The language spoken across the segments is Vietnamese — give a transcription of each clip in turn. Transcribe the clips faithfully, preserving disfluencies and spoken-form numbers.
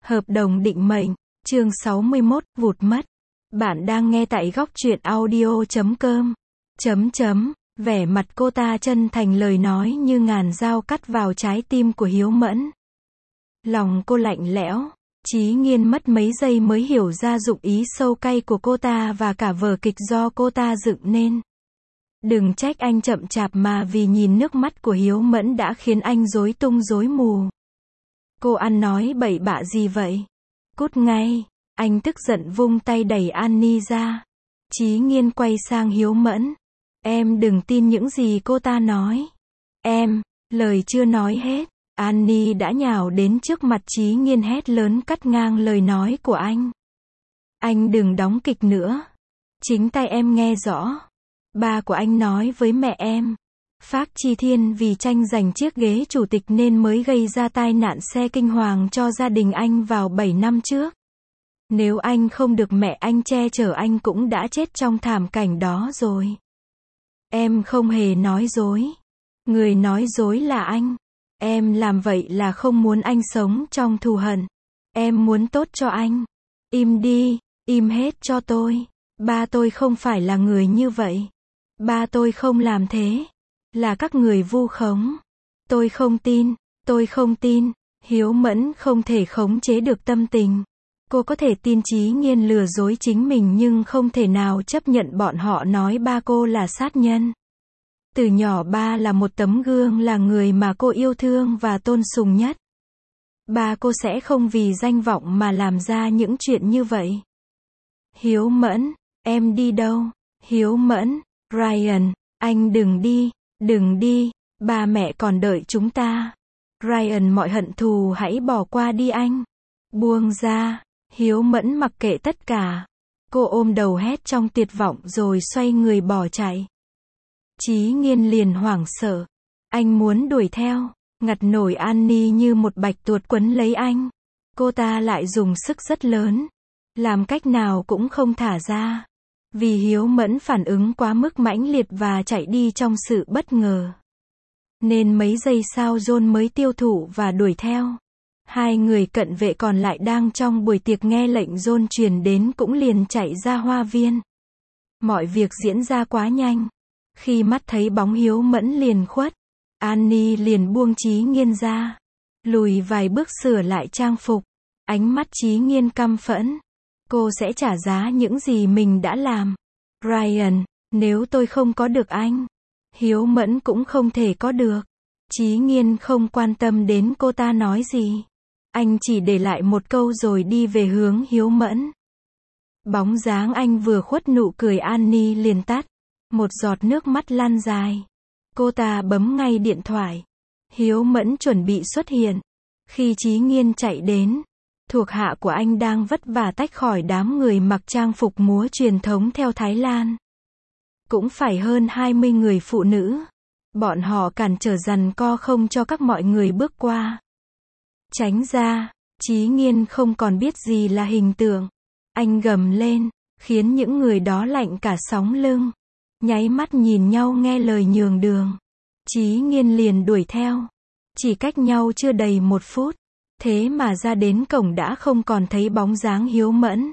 Hợp đồng định mệnh, chương sáu mươi mốt, vụt mất. Bạn đang nghe tại góc truyện audio chấm com. Chấm chấm, vẻ mặt cô ta chân thành, lời nói như ngàn dao cắt vào trái tim của Hiếu Mẫn. Lòng cô lạnh lẽo, Chí Nghiên mất mấy giây mới hiểu ra dụng ý sâu cay của cô ta và cả vở kịch do cô ta dựng nên. Đừng trách anh chậm chạp mà vì nhìn nước mắt của Hiếu Mẫn đã khiến anh rối tung rối mù. Cô ăn nói bậy bạ gì vậy? Cút ngay! Anh tức giận vung tay đẩy Annie ra. Chí Nghiên quay sang Hiếu Mẫn. Em đừng tin những gì cô ta nói. Em, lời chưa nói hết. Annie đã nhào đến trước mặt Chí Nghiên hét lớn cắt ngang lời nói của anh. Anh đừng đóng kịch nữa. Chính tay em nghe rõ. Ba của anh nói với mẹ em. Phác Chi Thiên vì tranh giành chiếc ghế chủ tịch nên mới gây ra tai nạn xe kinh hoàng cho gia đình anh vào bảy năm trước. Nếu anh không được mẹ anh che chở anh cũng đã chết trong thảm cảnh đó rồi. Em không hề nói dối. Người nói dối là anh. Em làm vậy là không muốn anh sống trong thù hận. Em muốn tốt cho anh. Im đi, im hết cho tôi. Ba tôi không phải là người như vậy. Ba tôi không làm thế. Là các người vu khống. Tôi không tin, tôi không tin. Hiếu Mẫn không thể khống chế được tâm tình. Cô có thể tin Chí Nghiên lừa dối chính mình nhưng không thể nào chấp nhận bọn họ nói ba cô là sát nhân. Từ nhỏ ba là một tấm gương, là người mà cô yêu thương và tôn sùng nhất. Ba cô sẽ không vì danh vọng mà làm ra những chuyện như vậy. Hiếu Mẫn, em đi đâu? Hiếu Mẫn, Ryan, anh đừng đi, đừng đi, ba mẹ còn đợi chúng ta. Ryan, mọi hận thù hãy bỏ qua đi anh. Buông ra. Hiếu Mẫn mặc kệ tất cả. Cô ôm đầu hét trong tuyệt vọng rồi xoay người bỏ chạy. Chí Nghiên liền hoảng sợ. Anh muốn đuổi theo, ngặt nổi Annie như một bạch tuộc quấn lấy anh. Cô ta lại dùng sức rất lớn. Làm cách nào cũng không thả ra. Vì Hiếu Mẫn phản ứng quá mức mãnh liệt và chạy đi trong sự bất ngờ. Nên mấy giây sau John mới tiêu thụ và đuổi theo. Hai người cận vệ còn lại đang trong buổi tiệc nghe lệnh John truyền đến cũng liền chạy ra hoa viên. Mọi việc diễn ra quá nhanh. Khi mắt thấy bóng Hiếu Mẫn liền khuất, Annie liền buông Chí Nghiên ra. Lùi vài bước sửa lại trang phục. Ánh mắt Chí Nghiên căm phẫn. Cô sẽ trả giá những gì mình đã làm. Ryan, nếu tôi không có được anh, Hiếu Mẫn cũng không thể có được. Chí Nghiên không quan tâm đến cô ta nói gì. Anh chỉ để lại một câu rồi đi về hướng Hiếu Mẫn. Bóng dáng anh vừa khuất, nụ cười Annie liền tắt. Một giọt nước mắt lăn dài. Cô ta bấm ngay điện thoại. Hiếu Mẫn chuẩn bị xuất hiện. Khi Chí Nghiên chạy đến, thuộc hạ của anh đang vất vả tách khỏi đám người mặc trang phục múa truyền thống theo Thái Lan. Cũng phải hơn hai mươi người phụ nữ. Bọn họ cản trở giằng co không cho các mọi người bước qua. Tránh ra. Chí Nghiên không còn biết gì là hình tượng. Anh gầm lên, khiến những người đó lạnh cả sống lưng. Nháy mắt nhìn nhau nghe lời nhường đường. Chí Nghiên liền đuổi theo. Chỉ cách nhau chưa đầy một phút. Thế mà ra đến cổng đã không còn thấy bóng dáng Hiếu Mẫn.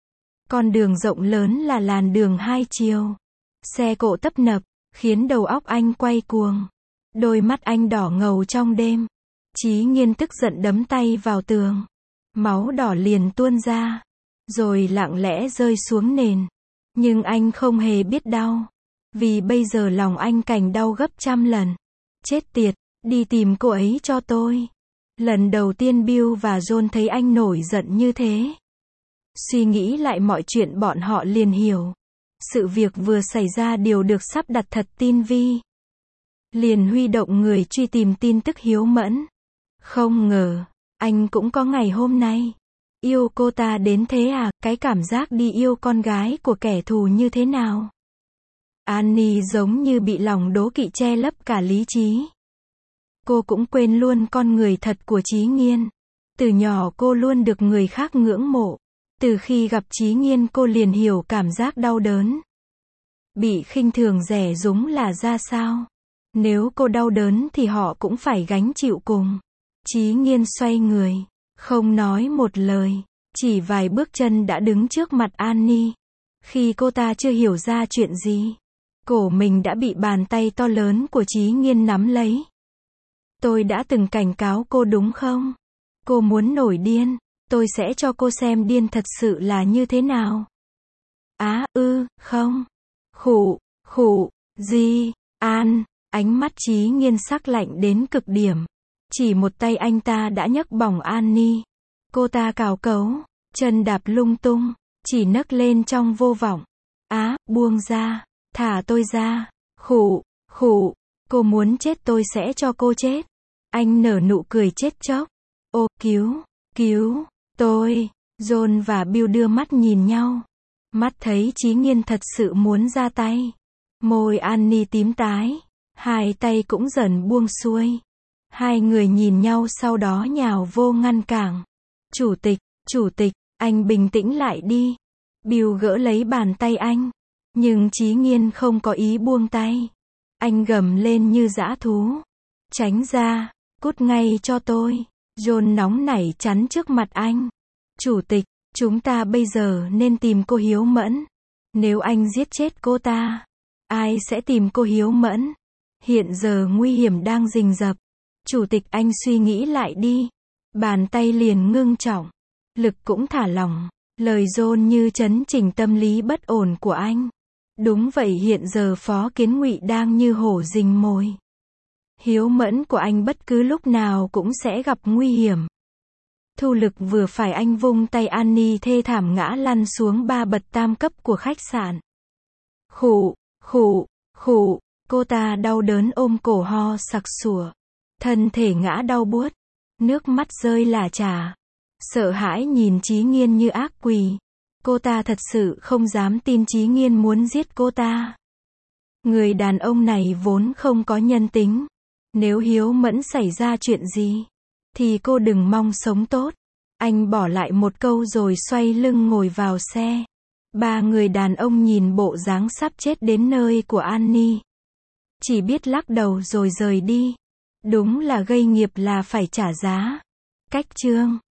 Con đường rộng lớn là làn đường hai chiều. Xe cộ tấp nập, khiến đầu óc anh quay cuồng. Đôi mắt anh đỏ ngầu trong đêm. Chí Nghiên tức giận đấm tay vào tường. Máu đỏ liền tuôn ra. Rồi lặng lẽ rơi xuống nền. Nhưng anh không hề biết đau. Vì bây giờ lòng anh càng đau gấp trăm lần. Chết tiệt, đi tìm cô ấy cho tôi. Lần đầu tiên Bill và John thấy anh nổi giận như thế. Suy nghĩ lại mọi chuyện bọn họ liền hiểu. Sự việc vừa xảy ra đều được sắp đặt thật tinh vi. Liền huy động người truy tìm tin tức Hiếu Mẫn. Không ngờ, anh cũng có ngày hôm nay. Yêu cô ta đến thế à, cái cảm giác đi yêu con gái của kẻ thù như thế nào? Annie giống như bị lòng đố kỵ che lấp cả lý trí. Cô cũng quên luôn con người thật của Chí Nghiên. Từ nhỏ cô luôn được người khác ngưỡng mộ. Từ khi gặp Chí Nghiên cô liền hiểu cảm giác đau đớn. Bị khinh thường rẻ rúng là ra sao? Nếu cô đau đớn thì họ cũng phải gánh chịu cùng. Chí Nghiên xoay người. Không nói một lời, chỉ vài bước chân đã đứng trước mặt Annie. Khi cô ta chưa hiểu ra chuyện gì, cổ mình đã bị bàn tay to lớn của Chí Nghiên nắm lấy. Tôi đã từng cảnh cáo cô đúng không? Cô muốn nổi điên, tôi sẽ cho cô xem điên thật sự là như thế nào. Á, ư, không. Khụ, khụ, gì, An, ánh mắt Chí Nghiên sắc lạnh đến cực điểm. Chỉ một tay anh ta đã nhấc bổng Annie. Cô ta cào cấu, chân đạp lung tung, chỉ nấc lên trong vô vọng. Á, buông ra, thả tôi ra. Khụ, khụ, cô muốn chết tôi sẽ cho cô chết. Anh nở nụ cười chết chóc. Ô, cứu, cứu, tôi. John và Bill đưa mắt nhìn nhau. Mắt thấy Chí Nghiên thật sự muốn ra tay. Môi Annie tím tái, hai tay cũng dần buông xuôi. Hai người nhìn nhau sau đó nhào vô ngăn cản. Chủ tịch, chủ tịch, anh bình tĩnh lại đi. Bill gỡ lấy bàn tay anh. Nhưng Chí Nghiên không có ý buông tay. Anh gầm lên như dã thú. Tránh ra, cút ngay cho tôi. John nóng nảy chắn trước mặt anh. Chủ tịch, chúng ta bây giờ nên tìm cô Hiếu Mẫn. Nếu anh giết chết cô ta, ai sẽ tìm cô Hiếu Mẫn? Hiện giờ nguy hiểm đang rình rập. Chủ tịch, anh suy nghĩ lại đi. Bàn tay liền ngưng trọng. Lực cũng thả lỏng. Lời John như chấn chỉnh tâm lý bất ổn của anh. Đúng vậy, hiện giờ Phó Kiến Ngụy đang như hổ rình mồi. Hiếu Mẫn của anh bất cứ lúc nào cũng sẽ gặp nguy hiểm. Thu lực vừa phải, anh vung tay Annie thê thảm ngã lăn xuống ba bậc tam cấp của khách sạn. Khụ, khụ, khụ, cô ta đau đớn ôm cổ ho sặc sủa. Thân thể ngã đau buốt. Nước mắt rơi lả chả. Sợ hãi nhìn Chí Nghiên như ác quỷ. Cô ta thật sự không dám tin Chí Nghiên muốn giết cô ta. Người đàn ông này vốn không có nhân tính. Nếu Hiếu Mẫn xảy ra chuyện gì, thì cô đừng mong sống tốt. Anh bỏ lại một câu rồi xoay lưng ngồi vào xe. Ba người đàn ông nhìn bộ dáng sắp chết đến nơi của Annie. Chỉ biết lắc đầu rồi rời đi. Đúng là gây nghiệp là phải trả giá. Cách chương